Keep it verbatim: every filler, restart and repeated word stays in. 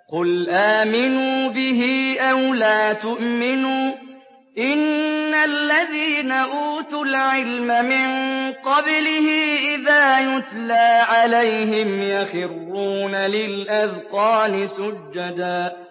قُلْ آمِنُوا بِهِ أَوْ لَا تُؤْمِنُوا ۚ إِنَّ الَّذِينَ أُوتُوا الْعِلْمَ مِن قَبْلِهِ إِذَا يُتْلَىٰ عَلَيْهِمْ يَخِرُّونَ لِلْأَذْقَانِ سُجَّدًا